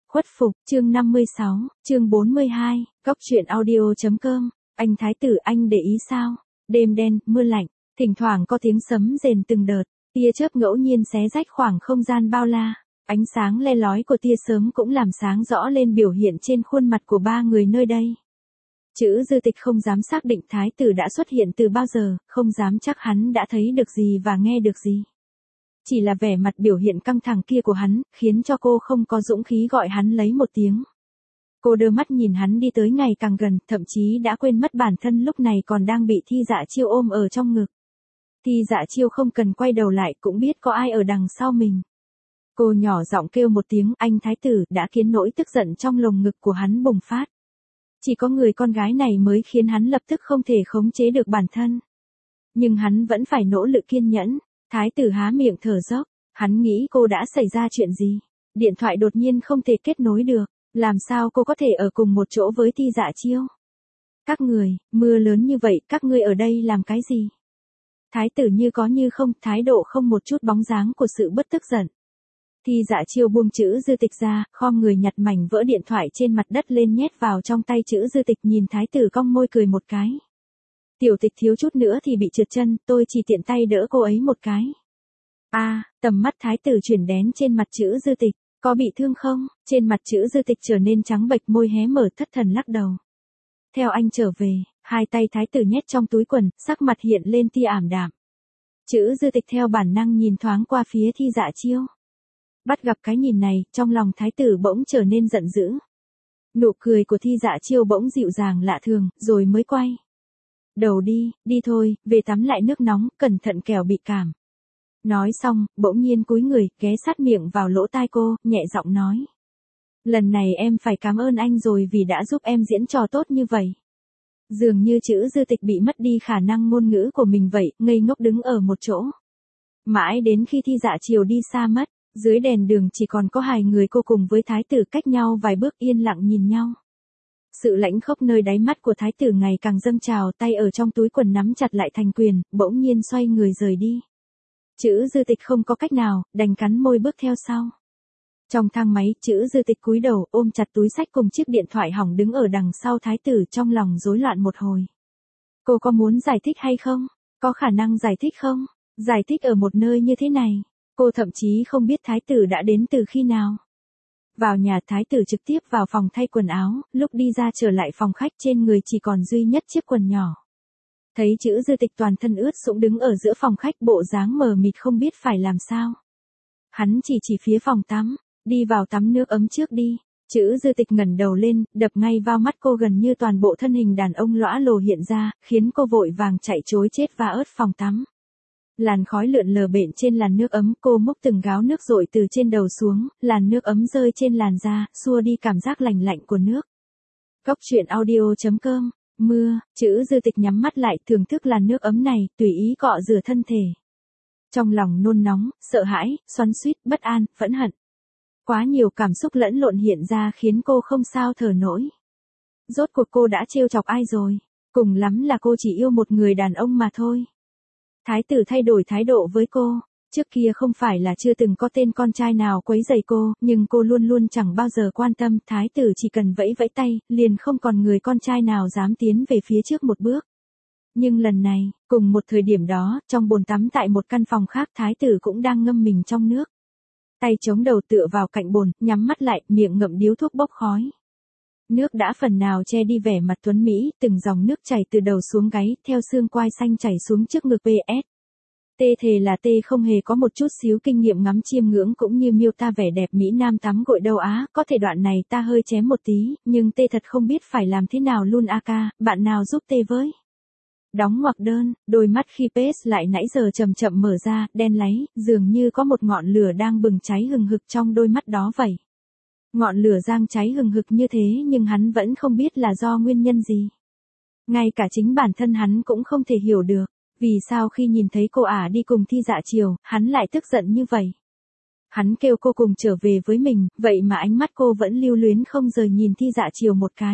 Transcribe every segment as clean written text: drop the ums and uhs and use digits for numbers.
Khuất phục, chương 56, chương 42, Góc truyện audio.com, anh thái tử anh để ý sao? Đêm đen, mưa lạnh, thỉnh thoảng có tiếng sấm rền từng đợt, tia chớp ngẫu nhiên xé rách khoảng không gian bao la, ánh sáng le lói của tia sớm cũng làm sáng rõ lên biểu hiện trên khuôn mặt của ba người nơi đây. Chữ Dư Tịch không dám xác định thái tử đã xuất hiện từ bao giờ, không dám chắc hắn đã thấy được gì và nghe được gì. Chỉ là vẻ mặt biểu hiện căng thẳng kia của hắn, khiến cho cô không có dũng khí gọi hắn lấy một tiếng. Cô đưa mắt nhìn hắn đi tới ngày càng gần, thậm chí đã quên mất bản thân lúc này còn đang bị Thi Dạ Chiêu ôm ở trong ngực. Thi Dạ Chiêu không cần quay đầu lại cũng biết có ai ở đằng sau mình. Cô nhỏ giọng kêu một tiếng anh thái tử đã khiến nỗi tức giận trong lồng ngực của hắn bùng phát. Chỉ có người con gái này mới khiến hắn lập tức không thể khống chế được bản thân. Nhưng hắn vẫn phải nỗ lực kiên nhẫn. Thái tử há miệng thở dốc, hắn nghĩ cô đã xảy ra chuyện gì. Điện thoại đột nhiên không thể kết nối được, làm sao cô có thể ở cùng một chỗ với Thi Dạ Chiêu? Các người, mưa lớn như vậy, các ngươi ở đây làm cái gì? Thái tử như có như không, thái độ không một chút bóng dáng của sự bất tức giận. Thi Dạ Chiêu buông Chữ Dư Tịch ra, khom người nhặt mảnh vỡ điện thoại trên mặt đất lên nhét vào trong tay Chữ Dư Tịch, nhìn thái tử cong môi cười một cái. Tiểu Tịch thiếu chút nữa thì bị trượt chân, tôi chỉ tiện tay đỡ cô ấy một cái. Tầm mắt thái tử chuyển đến trên mặt Chữ Dư Tịch, có bị thương không? Trên mặt Chữ Dư Tịch trở nên trắng bệch, môi hé mở, thất thần lắc đầu. Theo anh trở về, hai tay thái tử nhét trong túi quần, sắc mặt hiện lên tia ảm đạm. Chữ Dư Tịch theo bản năng nhìn thoáng qua phía Thi Dạ Chiêu. Bắt gặp cái nhìn này, trong lòng thái tử bỗng trở nên giận dữ. Nụ cười của Thi Dạ Chiêu bỗng dịu dàng lạ thường, rồi mới quay đầu đi, đi thôi, về tắm lại nước nóng, cẩn thận kẻo bị cảm. Nói xong, bỗng nhiên cúi người, ghé sát miệng vào lỗ tai cô, nhẹ giọng nói. Lần này em phải cảm ơn anh rồi vì đã giúp em diễn trò tốt như vậy. Dường như Chữ Dư Tịch bị mất đi khả năng ngôn ngữ của mình vậy, ngây ngốc đứng ở một chỗ. Mãi đến khi Thi Dạ Chiêu đi xa mất, dưới đèn đường chỉ còn có hai người cô cùng với thái tử cách nhau vài bước yên lặng nhìn nhau. Sự lãnh khốc nơi đáy mắt của thái tử ngày càng dâng trào, tay ở trong túi quần nắm chặt lại thành quyền, bỗng nhiên xoay người rời đi. Chữ Dư Tịch không có cách nào, đành cắn môi bước theo sau. Trong thang máy, Chữ Dư Tịch cúi đầu ôm chặt túi xách cùng chiếc điện thoại hỏng đứng ở đằng sau thái tử, trong lòng rối loạn một hồi. Cô có muốn giải thích hay không? Có khả năng giải thích không? Giải thích ở một nơi như thế này, cô thậm chí không biết thái tử đã đến từ khi nào. Vào nhà, thái tử trực tiếp vào phòng thay quần áo, lúc đi ra trở lại phòng khách trên người chỉ còn duy nhất chiếc quần nhỏ. Thấy Chữ Dư Tịch toàn thân ướt sũng đứng ở giữa phòng khách, bộ dáng mờ mịt không biết phải làm sao. Hắn chỉ phía phòng tắm, đi vào tắm nước ấm trước đi. Chữ Dư Tịch ngẩng đầu lên, đập ngay vào mắt cô gần như toàn bộ thân hình đàn ông lõa lồ hiện ra, khiến cô vội vàng chạy trối chết và ớt phòng tắm. Làn khói lượn lờ bện trên làn nước ấm, cô múc từng gáo nước dội từ trên đầu xuống, làn nước ấm rơi trên làn da, xua đi cảm giác lạnh lạnh của nước. Góc truyện audio.com, mưa, Chữ Dư Tịch nhắm mắt lại, thưởng thức làn nước ấm này, tùy ý cọ rửa thân thể. Trong lòng nôn nóng, sợ hãi, xoắn xuýt, bất an, phẫn hận. Quá nhiều cảm xúc lẫn lộn hiện ra khiến cô không sao thở nổi. Rốt cuộc cô đã trêu chọc ai rồi? Cùng lắm là cô chỉ yêu một người đàn ông mà thôi. Thái tử thay đổi thái độ với cô. Trước kia không phải là chưa từng có tên con trai nào quấy rầy cô, nhưng cô luôn luôn chẳng bao giờ quan tâm, thái tử chỉ cần vẫy vẫy tay, liền không còn người con trai nào dám tiến về phía trước một bước. Nhưng lần này, cùng một thời điểm đó, trong bồn tắm tại một căn phòng khác, thái tử cũng đang ngâm mình trong nước. Tay chống đầu tựa vào cạnh bồn, nhắm mắt lại, miệng ngậm điếu thuốc bốc khói. Nước đã phần nào che đi vẻ mặt tuấn Mỹ, từng dòng nước chảy từ đầu xuống gáy, theo xương quai xanh chảy xuống trước ngực PS. Tê thề là tê không hề có một chút xíu kinh nghiệm ngắm chiêm ngưỡng cũng như miêu tả vẻ đẹp Mỹ Nam tắm gội đâu á, có thể đoạn này ta hơi chém một tí, nhưng tê thật không biết phải làm thế nào luôn a ca, bạn nào giúp tê với. Đóng ngoặc đơn, đôi mắt khi PS lại nãy giờ chậm chậm mở ra, đen láy, dường như có một ngọn lửa đang bừng cháy hừng hực trong đôi mắt đó vậy. Ngọn lửa giang cháy hừng hực như thế nhưng hắn vẫn không biết là do nguyên nhân gì. Ngay cả chính bản thân hắn cũng không thể hiểu được, vì sao khi nhìn thấy cô ả đi cùng Thi Dạ Chiêu, hắn lại tức giận như vậy. Hắn kêu cô cùng trở về với mình, vậy mà ánh mắt cô vẫn lưu luyến không rời nhìn Thi Dạ Chiêu một cái.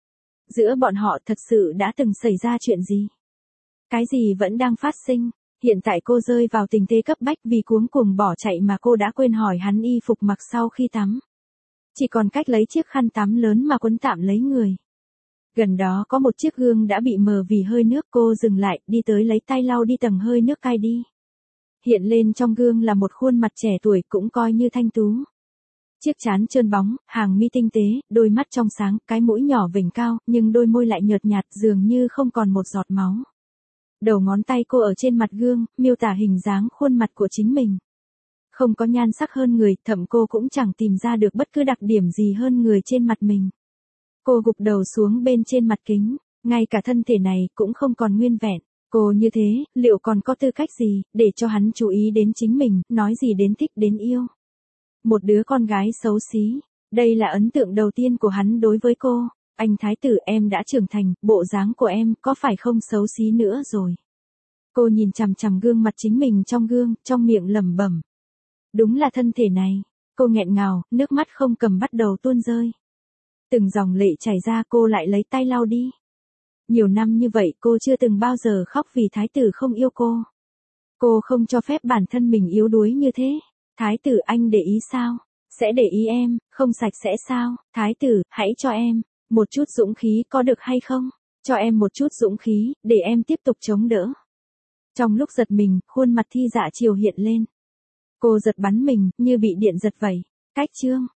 Giữa bọn họ thật sự đã từng xảy ra chuyện gì? Cái gì vẫn đang phát sinh? Hiện tại cô rơi vào tình thế cấp bách vì cuống cuồng bỏ chạy mà cô đã quên hỏi hắn y phục mặc sau khi tắm. chỉ còn cách lấy chiếc khăn tắm lớn mà quấn tạm lấy người. Gần đó có một chiếc gương đã bị mờ vì hơi nước, cô dừng lại, đi tới lấy tay lau đi tầng hơi nước cay đi. Hiện lên trong gương là một khuôn mặt trẻ tuổi cũng coi như thanh tú. Chiếc trán trơn bóng, hàng mi tinh tế, đôi mắt trong sáng, cái mũi nhỏ vểnh cao, nhưng đôi môi lại nhợt nhạt dường như không còn một giọt máu. Đầu ngón tay cô ở trên mặt gương, miêu tả hình dáng khuôn mặt của chính mình. Không có nhan sắc hơn người, thậm cô cũng chẳng tìm ra được bất cứ đặc điểm gì hơn người trên mặt mình. Cô gục đầu xuống bên trên mặt kính, ngay cả thân thể này cũng không còn nguyên vẹn. Cô như thế, liệu còn có tư cách gì, để cho hắn chú ý đến chính mình, nói gì đến thích đến yêu. Một đứa con gái xấu xí, đây là ấn tượng đầu tiên của hắn đối với cô. Anh thái tử, em đã trưởng thành, bộ dáng của em có phải không xấu xí nữa rồi. Cô nhìn chằm chằm gương mặt chính mình trong gương, trong miệng lẩm bẩm. Đúng là thân thể này. Cô nghẹn ngào, nước mắt không cầm bắt đầu tuôn rơi. Từng dòng lệ chảy ra, cô lại lấy tay lau đi. Nhiều năm như vậy cô chưa từng bao giờ khóc vì thái tử không yêu cô. Cô không cho phép bản thân mình yếu đuối như thế. Thái tử, anh để ý sao? Sẽ để ý em, không sạch sẽ sao? Thái tử, hãy cho em một chút dũng khí có được hay không? Cho em một chút dũng khí, để em tiếp tục chống đỡ. Trong lúc giật mình, khuôn mặt Thi Dạ Triều hiện lên. Cô giật bắn mình, như bị điện giật vậy. Cách chương